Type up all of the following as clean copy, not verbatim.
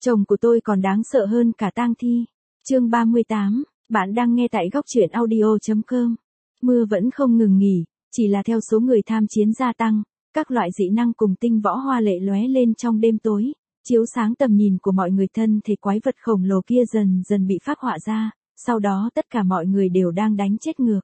Chồng của tôi còn đáng sợ hơn cả tang thi. Chương 38, bạn đang nghe tại góc truyện audio.com. Mưa vẫn không ngừng nghỉ, chỉ là theo số người tham chiến gia tăng, các loại dị năng cùng tinh võ hoa lệ lóe lên trong đêm tối, chiếu sáng tầm nhìn của mọi người. Thân thể quái vật khổng lồ kia dần dần bị phác họa ra, sau đó tất cả mọi người đều đang đánh chết ngược.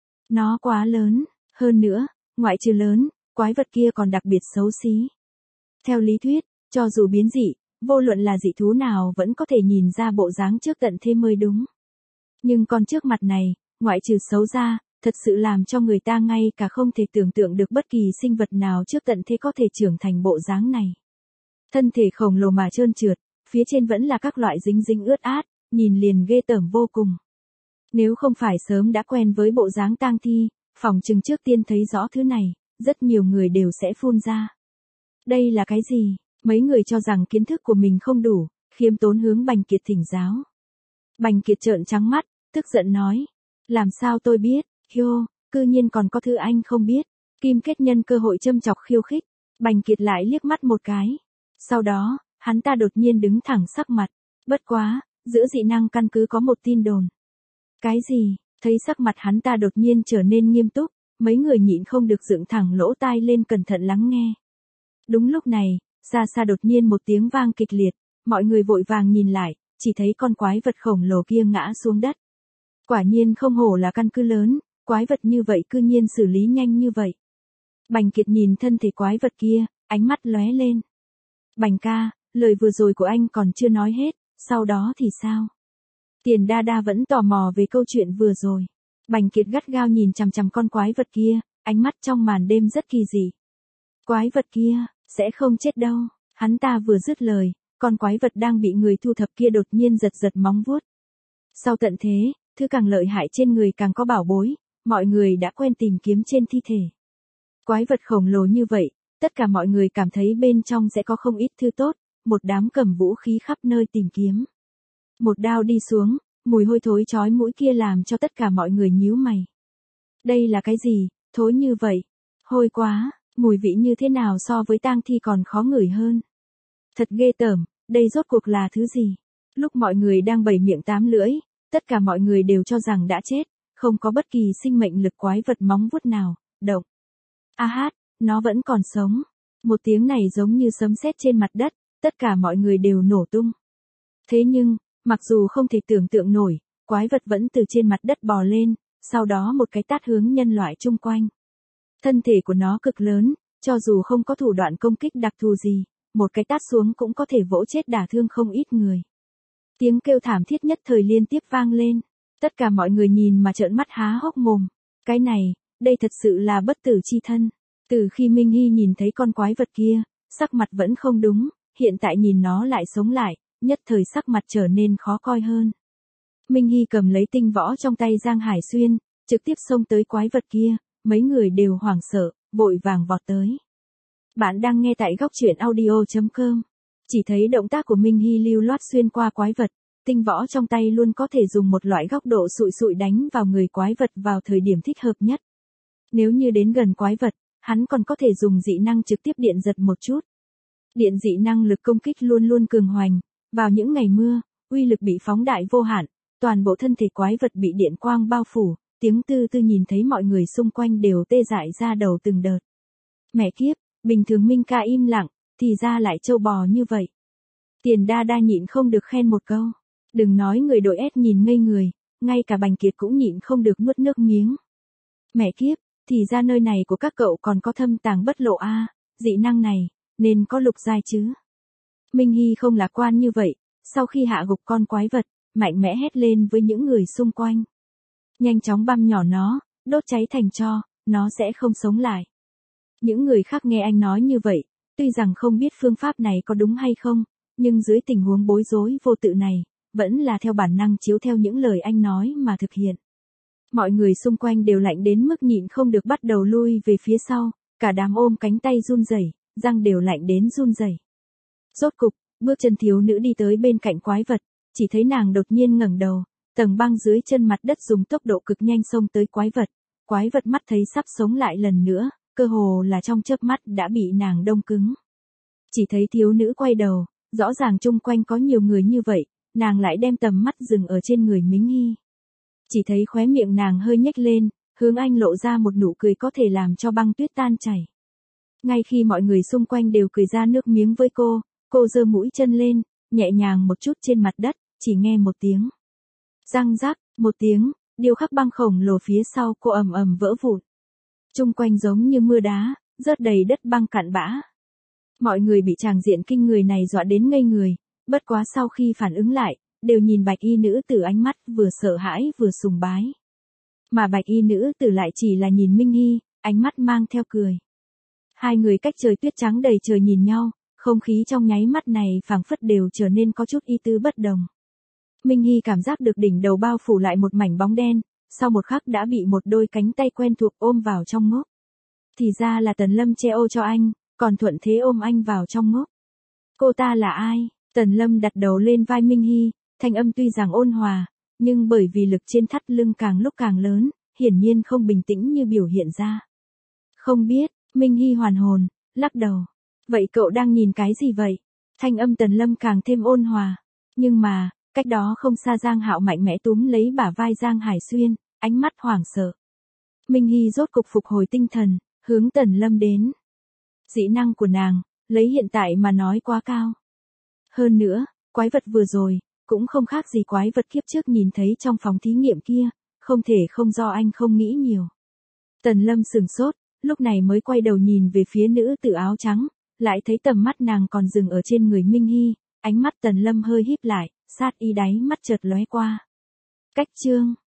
Nó quá lớn, hơn nữa, ngoại trừ lớn, quái vật kia còn đặc biệt xấu xí. Theo lý thuyết, cho dù biến dị, vô luận là dị thú nào vẫn có thể nhìn ra bộ dáng trước tận thế mới đúng. Nhưng con trước mặt này, ngoại trừ xấu ra, thật sự làm cho người ta ngay cả không thể tưởng tượng được bất kỳ sinh vật nào trước tận thế có thể trưởng thành bộ dáng này. Thân thể khổng lồ mà trơn trượt, phía trên vẫn là các loại dính dính ướt át, nhìn liền ghê tởm vô cùng. Nếu không phải sớm đã quen với bộ dáng tang thi, phỏng chừng trước tiên thấy rõ thứ này, rất nhiều người đều sẽ phun ra. Đây là cái gì? Mấy người cho rằng kiến thức của mình không đủ, khiêm tốn hướng Bành Kiệt thỉnh giáo. Bành Kiệt trợn trắng mắt, tức giận nói. Làm sao tôi biết, hiô, cư nhiên còn có thứ anh không biết. Kim Kết nhân cơ hội châm chọc khiêu khích, Bành Kiệt lại liếc mắt một cái. Sau đó, hắn ta đột nhiên đứng thẳng sắc mặt. Bất quá, giữa dị năng căn cứ có một tin đồn. Cái gì? Thấy sắc mặt hắn ta đột nhiên trở nên nghiêm túc, mấy người nhịn không được dựng thẳng lỗ tai lên cẩn thận lắng nghe. Đúng lúc này, xa xa đột nhiên một tiếng vang kịch liệt, mọi người vội vàng nhìn lại, chỉ thấy con quái vật khổng lồ kia ngã xuống đất. Quả nhiên không hổ là căn cứ lớn, quái vật như vậy cư nhiên xử lý nhanh như vậy. Bành Kiệt nhìn thân thể quái vật kia, ánh mắt lóe lên. Bành ca, lời vừa rồi của anh còn chưa nói hết, sau đó thì sao? Tiền Đa Đa vẫn tò mò về câu chuyện vừa rồi. Bành Kiệt gắt gao nhìn chằm chằm con quái vật kia, ánh mắt trong màn đêm rất kỳ dị. Quái vật kia, sẽ không chết đâu. Hắn ta vừa dứt lời, con quái vật đang bị người thu thập kia đột nhiên giật giật móng vuốt. Sau tận thế, thứ càng lợi hại trên người càng có bảo bối, mọi người đã quen tìm kiếm trên thi thể. Quái vật khổng lồ như vậy, tất cả mọi người cảm thấy bên trong sẽ có không ít thứ tốt, một đám cầm vũ khí khắp nơi tìm kiếm. Một đao đi xuống, mùi hôi thối chói mũi kia làm cho tất cả mọi người nhíu mày. Đây là cái gì, thối như vậy? Hôi quá, mùi vị như thế nào so với tang thi còn khó ngửi hơn. Thật ghê tởm, đây rốt cuộc là thứ gì? Lúc mọi người đang bày miệng tám lưỡi, tất cả mọi người đều cho rằng đã chết, không có bất kỳ sinh mệnh lực quái vật móng vuốt nào, động. A hát, nó vẫn còn sống. Một tiếng này giống như sấm sét trên mặt đất, tất cả mọi người đều nổ tung. Thế nhưng, mặc dù không thể tưởng tượng nổi, quái vật vẫn từ trên mặt đất bò lên, sau đó một cái tát hướng nhân loại chung quanh. Thân thể của nó cực lớn, cho dù không có thủ đoạn công kích đặc thù gì, một cái tát xuống cũng có thể vỗ chết đả thương không ít người. Tiếng kêu thảm thiết nhất thời liên tiếp vang lên, tất cả mọi người nhìn mà trợn mắt há hốc mồm. Cái này, đây thật sự là bất tử chi thân. Từ khi Minh Hy nhìn thấy con quái vật kia, sắc mặt vẫn không đúng, hiện tại nhìn nó lại sống lại, nhất thời sắc mặt trở nên khó coi hơn. Minh Hy cầm lấy tinh võ trong tay Giang Hải Xuyên, trực tiếp xông tới quái vật kia, mấy người đều hoảng sợ, vội vàng vọt tới. Bạn đang nghe tại góc truyện audio.com. Chỉ thấy động tác của Minh Hy lưu loát xuyên qua quái vật, tinh võ trong tay luôn có thể dùng một loại góc độ sụi sụi đánh vào người quái vật vào thời điểm thích hợp nhất. Nếu như đến gần quái vật, hắn còn có thể dùng dị năng trực tiếp điện giật một chút. Điện dị năng lực công kích luôn luôn cường hoành, vào những ngày mưa, uy lực bị phóng đại vô hạn, toàn bộ thân thể quái vật bị điện quang bao phủ, tiếng tư tư nhìn thấy mọi người xung quanh đều tê dại ra đầu từng đợt. Mẹ kiếp, bình thường Minh ca im lặng, thì ra lại trâu bò như vậy. Tiền Đa Đa nhịn không được khen một câu. Đừng nói người đội S nhìn ngây người, ngay cả Bành Kiệt cũng nhịn không được nuốt nước miếng. Mẹ kiếp, thì ra nơi này của các cậu còn có thâm tàng bất lộ a, dị năng này, nên có lục giai chứ. Minh Hy không lạc quan như vậy, sau khi hạ gục con quái vật, mạnh mẽ hét lên với những người xung quanh. Nhanh chóng băm nhỏ nó, đốt cháy thành tro, nó sẽ không sống lại. Những người khác nghe anh nói như vậy, tuy rằng không biết phương pháp này có đúng hay không, nhưng dưới tình huống bối rối vô tự này, vẫn là theo bản năng chiếu theo những lời anh nói mà thực hiện. Mọi người xung quanh đều lạnh đến mức nhịn không được bắt đầu lui về phía sau, cả đám ôm cánh tay run rẩy, răng đều lạnh đến run rẩy. Rốt cục, bước chân thiếu nữ đi tới bên cạnh quái vật, chỉ thấy nàng đột nhiên ngẩng đầu, tầng băng dưới chân mặt đất dùng tốc độ cực nhanh xông tới quái vật mắt thấy sắp sống lại lần nữa, cơ hồ là trong chớp mắt đã bị nàng đông cứng. Chỉ thấy thiếu nữ quay đầu, rõ ràng chung quanh có nhiều người như vậy, nàng lại đem tầm mắt dừng ở trên người Mính Hy. Chỉ thấy khóe miệng nàng hơi nhếch lên, hướng anh lộ ra một nụ cười có thể làm cho băng tuyết tan chảy. Ngay khi mọi người xung quanh đều cười ra nước miếng với cô giơ mũi chân lên, nhẹ nhàng một chút trên mặt đất, chỉ nghe một tiếng. Răng rắc, một tiếng, điêu khắc băng khổng lồ phía sau cô ầm ầm vỡ vụn. Chung quanh giống như mưa đá, rớt đầy đất băng cạn bã. Mọi người bị tràng diện kinh người này dọa đến ngây người, bất quá sau khi phản ứng lại, đều nhìn bạch y nữ tử ánh mắt vừa sợ hãi vừa sùng bái. Mà bạch y nữ tử lại chỉ là nhìn Minh Hy, ánh mắt mang theo cười. Hai người cách trời tuyết trắng đầy trời nhìn nhau, không khí trong nháy mắt này phảng phất đều trở nên có chút y tứ bất đồng. Minh Hy cảm giác được đỉnh đầu bao phủ lại một mảnh bóng đen, sau một khắc đã bị một đôi cánh tay quen thuộc ôm vào trong ngốc. Thì ra là Tần Lâm che ô cho anh, còn thuận thế ôm anh vào trong ngốc. Cô ta là ai? Tần Lâm đặt đầu lên vai Minh Hy, thanh âm tuy rằng ôn hòa, nhưng bởi vì lực trên thắt lưng càng lúc càng lớn, hiển nhiên không bình tĩnh như biểu hiện ra. Không biết, Minh Hy hoàn hồn, lắc đầu. Vậy cậu đang nhìn cái gì vậy? Thanh âm Tần Lâm càng thêm ôn hòa. Nhưng mà, cách đó không xa Giang Hạo mạnh mẽ túm lấy bả vai Giang Hải Xuyên, ánh mắt hoảng sợ. Minh Hy rốt cục phục hồi tinh thần, hướng Tần Lâm đến. Dị năng của nàng, lấy hiện tại mà nói quá cao. Hơn nữa, quái vật vừa rồi, cũng không khác gì quái vật kiếp trước nhìn thấy trong phòng thí nghiệm kia, không thể không do anh không nghĩ nhiều. Tần Lâm sửng sốt, lúc này mới quay đầu nhìn về phía nữ tử áo trắng, lại thấy tầm mắt nàng còn dừng ở trên người Minh Hy, ánh mắt Tần Lâm hơi híp lại, sát y đáy mắt chợt lóe qua. Cách chương